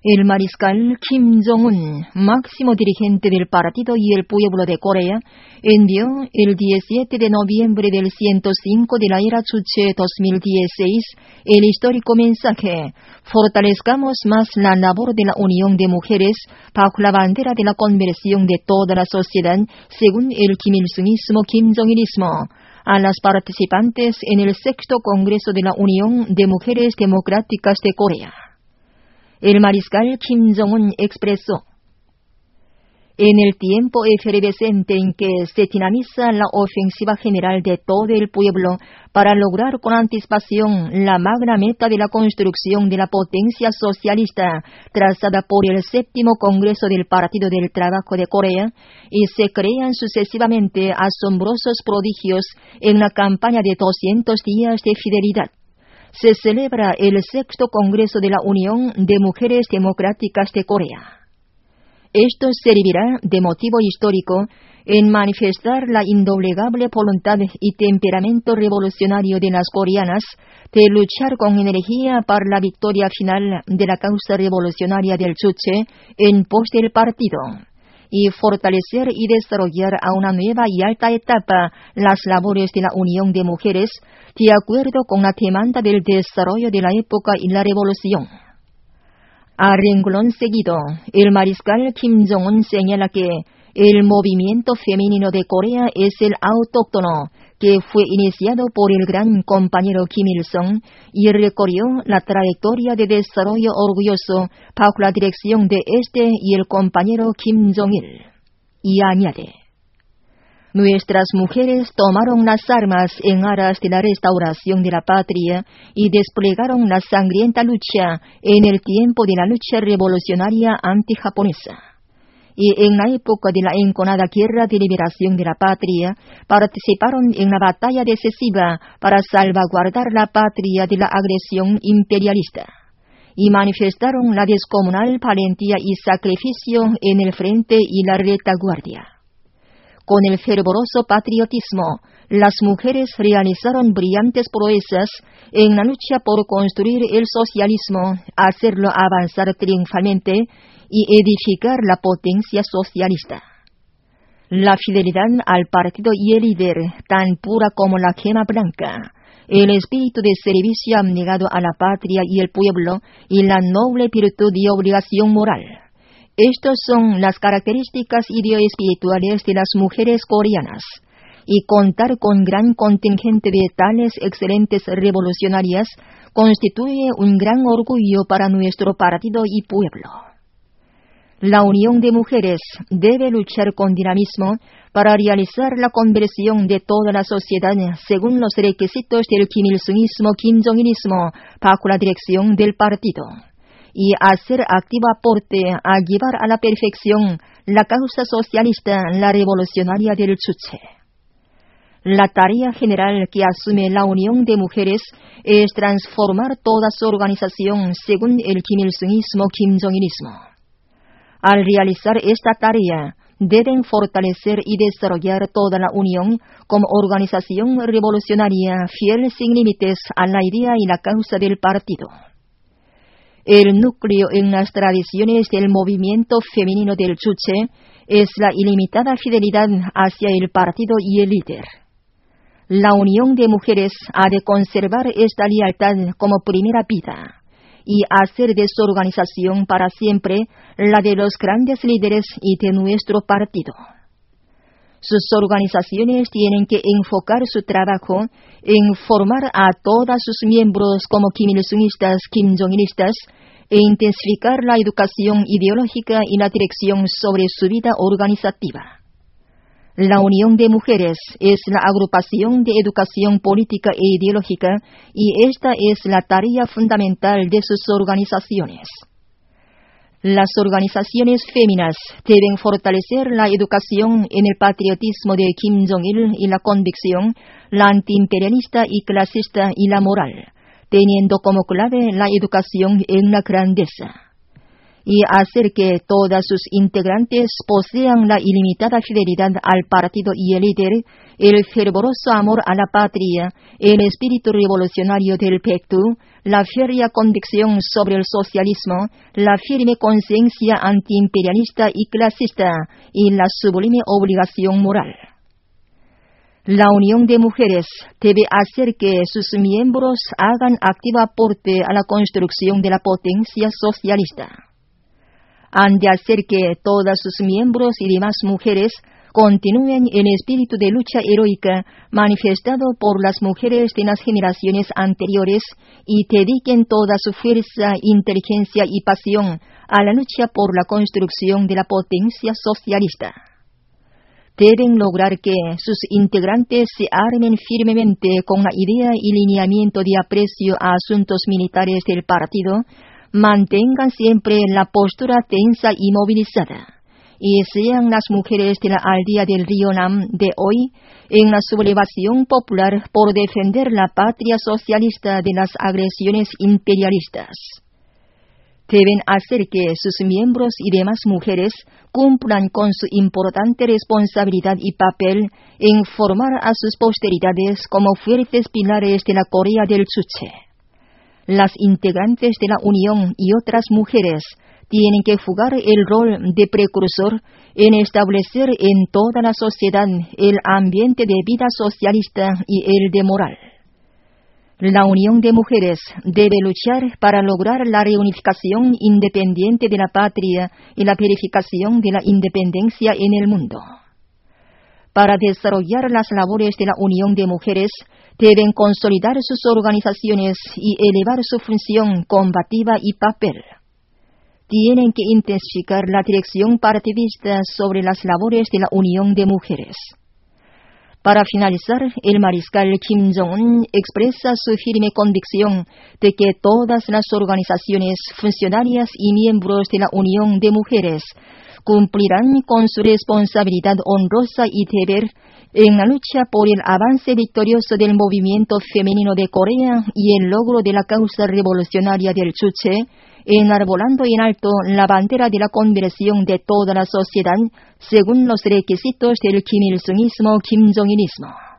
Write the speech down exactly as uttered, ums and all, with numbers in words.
El mariscal Kim Jong-un, máximo dirigente del Partido y el Pueblo de Corea, envió el diecisiete de noviembre del ciento cinco de la era Chuche dos mil dieciséis el histórico mensaje: fortalezcamos más la labor de la unión de mujeres bajo la bandera de la conversión de toda la sociedad según el Kim Il-sungismo Kim Jong-ilismo, a las participantes en el sexto Congreso de la Unión de Mujeres Democráticas de Corea. El mariscal Kim Jong-un expresó: en el tiempo efervescente en que se dinamiza la ofensiva general de todo el pueblo para lograr con anticipación la magna meta de la construcción de la potencia socialista trazada por el séptimo Congreso del Partido del Trabajo de Corea, y se crean sucesivamente asombrosos prodigios en la campaña de doscientos días de fidelidad, se celebra el sexto Congreso de la Unión de Mujeres Democráticas de Corea. Esto servirá de motivo histórico en manifestar la indoblegable voluntad y temperamento revolucionario de las coreanas de luchar con energía para la victoria final de la causa revolucionaria del Chuche en pos del partido, y fortalecer y desarrollar a una nueva y alta etapa las labores de la unión de mujeres de acuerdo con la demanda del desarrollo de la época y la revolución. A renglón seguido, el mariscal Kim Jong-un señala que el movimiento femenino de Corea es el autóctono, que fue iniciado por el gran compañero Kim Il-sung y recorrió la trayectoria de desarrollo orgulloso bajo la dirección de este y el compañero Kim Jong-il. Y añade: nuestras mujeres tomaron las armas en aras de la restauración de la patria y desplegaron la sangrienta lucha en el tiempo de la lucha revolucionaria antijaponesa. Y en la época de la enconada guerra de liberación de la patria, participaron en la batalla decisiva para salvaguardar la patria de la agresión imperialista, y manifestaron la descomunal valentía y sacrificio en el frente y la retaguardia. Con el fervoroso patriotismo, las mujeres realizaron brillantes proezas en la lucha por construir el socialismo, hacerlo avanzar triunfalmente y edificar la potencia socialista. La fidelidad al partido y el líder, tan pura como la gema blanca, el espíritu de servicio abnegado a la patria y el pueblo, y la noble virtud y obligación moral. Estas son las características ideo-espirituales de las mujeres coreanas, y contar con gran contingente de tales excelentes revolucionarias constituye un gran orgullo para nuestro partido y pueblo. La unión de mujeres debe luchar con dinamismo para realizar la conversión de toda la sociedad según los requisitos del Kim Il-sungismo Kim Jong-ilismo bajo la dirección del partido, y hacer activo aporte a llevar a la perfección la causa socialista, la revolucionaria del Chuche. La tarea general que asume la unión de mujeres es transformar toda su organización según el Kim Il-sungismo Kim Jong-ilismo. Al realizar esta tarea, deben fortalecer y desarrollar toda la unión como organización revolucionaria fiel sin límites a la idea y la causa del partido. El núcleo en las tradiciones del movimiento femenino del Chuche es la ilimitada fidelidad hacia el partido y el líder. La unión de mujeres ha de conservar esta lealtad como primera vida y hacer de su organización para siempre la de los grandes líderes y de nuestro partido. Sus organizaciones tienen que enfocar su trabajo en formar a todos sus miembros como Kim Il-sungistas, Kim Jong-ilistas, e intensificar la educación ideológica y la dirección sobre su vida organizativa. La unión de mujeres es la agrupación de educación política e ideológica, y esta es la tarea fundamental de sus organizaciones. Las organizaciones féminas deben fortalecer la educación en el patriotismo de Kim Jong-il y la convicción, la antiimperialista y clasista y la moral, teniendo como clave la educación en la grandeza. y hacer que todas sus integrantes posean la ilimitada fidelidad al partido y el líder, el fervoroso amor a la patria, el espíritu revolucionario del P E C T U, la férrea convicción sobre el socialismo, la firme conciencia antiimperialista y clasista y la sublime obligación moral. La Unión de Mujeres debe hacer que sus miembros hagan activo aporte a la construcción de la potencia socialista. Han de hacer que todas sus miembros y demás mujeres continúen el espíritu de lucha heroica manifestado por las mujeres de las generaciones anteriores y dediquen toda su fuerza, inteligencia y pasión a la lucha por la construcción de la potencia socialista. Deben lograr que sus integrantes se armen firmemente con la idea y lineamiento de aprecio a asuntos militares del partido, mantengan siempre la postura tensa y movilizada, y sean las mujeres de la aldea del río Nam de hoy en la sublevación popular por defender la patria socialista de las agresiones imperialistas. Deben hacer que sus miembros y demás mujeres cumplan con su importante responsabilidad y papel en formar a sus posteridades como fuertes pilares de la Corea del Chuche. Las integrantes de la Unión y otras mujeres tienen que jugar el rol de precursor en establecer en toda la sociedad el ambiente de vida socialista y el de moral. La Unión de Mujeres debe luchar para lograr la reunificación independiente de la patria y la verificación de la independencia en el mundo. Para desarrollar las labores de la Unión de Mujeres, deben consolidar sus organizaciones y elevar su función combativa y papel. Tienen que intensificar la dirección partidista sobre las labores de la Unión de Mujeres. Para finalizar, el mariscal Kim Jong-un expresa su firme convicción de que todas las organizaciones, funcionarias y miembros de la Unión de Mujeres cumplirán con su responsabilidad honrosa y deber en la lucha por el avance victorioso del movimiento femenino de Corea y el logro de la causa revolucionaria del Chuche, enarbolando en alto la bandera de la conversión de toda la sociedad según los requisitos del Kim Il-sungismo, Kim Jong-ilismo.